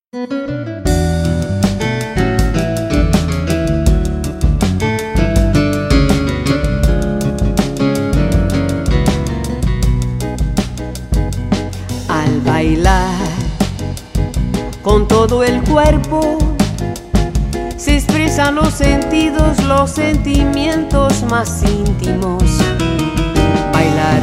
Al bailar con todo el cuerpo se expresan los sentidos, los sentimientos más íntimos. Bailar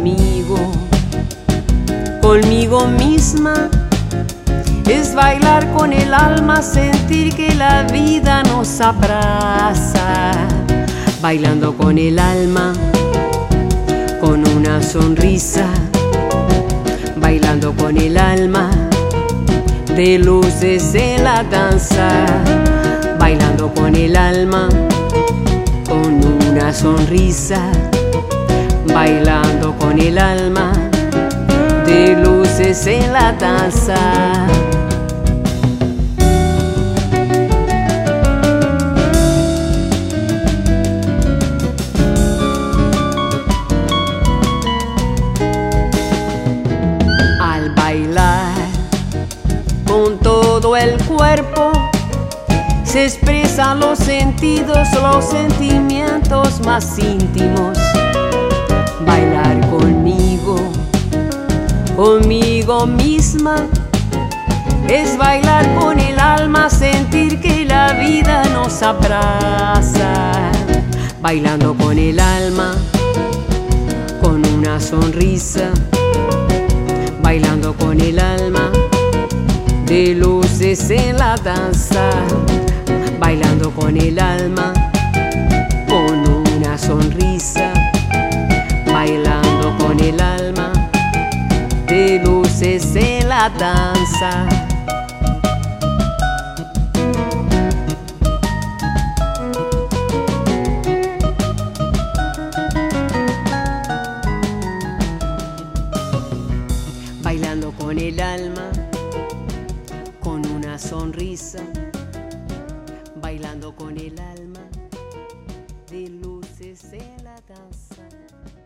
conmigo misma, es bailar con el alma, sentir que la vida nos abraza. Bailando con el alma, con una sonrisa, bailando con el alma, de luces en la danza. Bailando con el alma, con una sonrisa, bailando con el alma, de luces en la danza. Al bailar con todo el cuerpo se expresan los sentidos, los sentimientos más íntimos. Bailar conmigo misma, es bailar con el alma, sentir que la vida nos abraza. Bailando con el alma, con una sonrisa, bailando con el alma, de luces en la danza. Bailando con el alma, con una sonrisa, bailando con el alma, de luces en la danza. Bailando con el alma, con una sonrisa, bailando con el alma, de luces en la danza.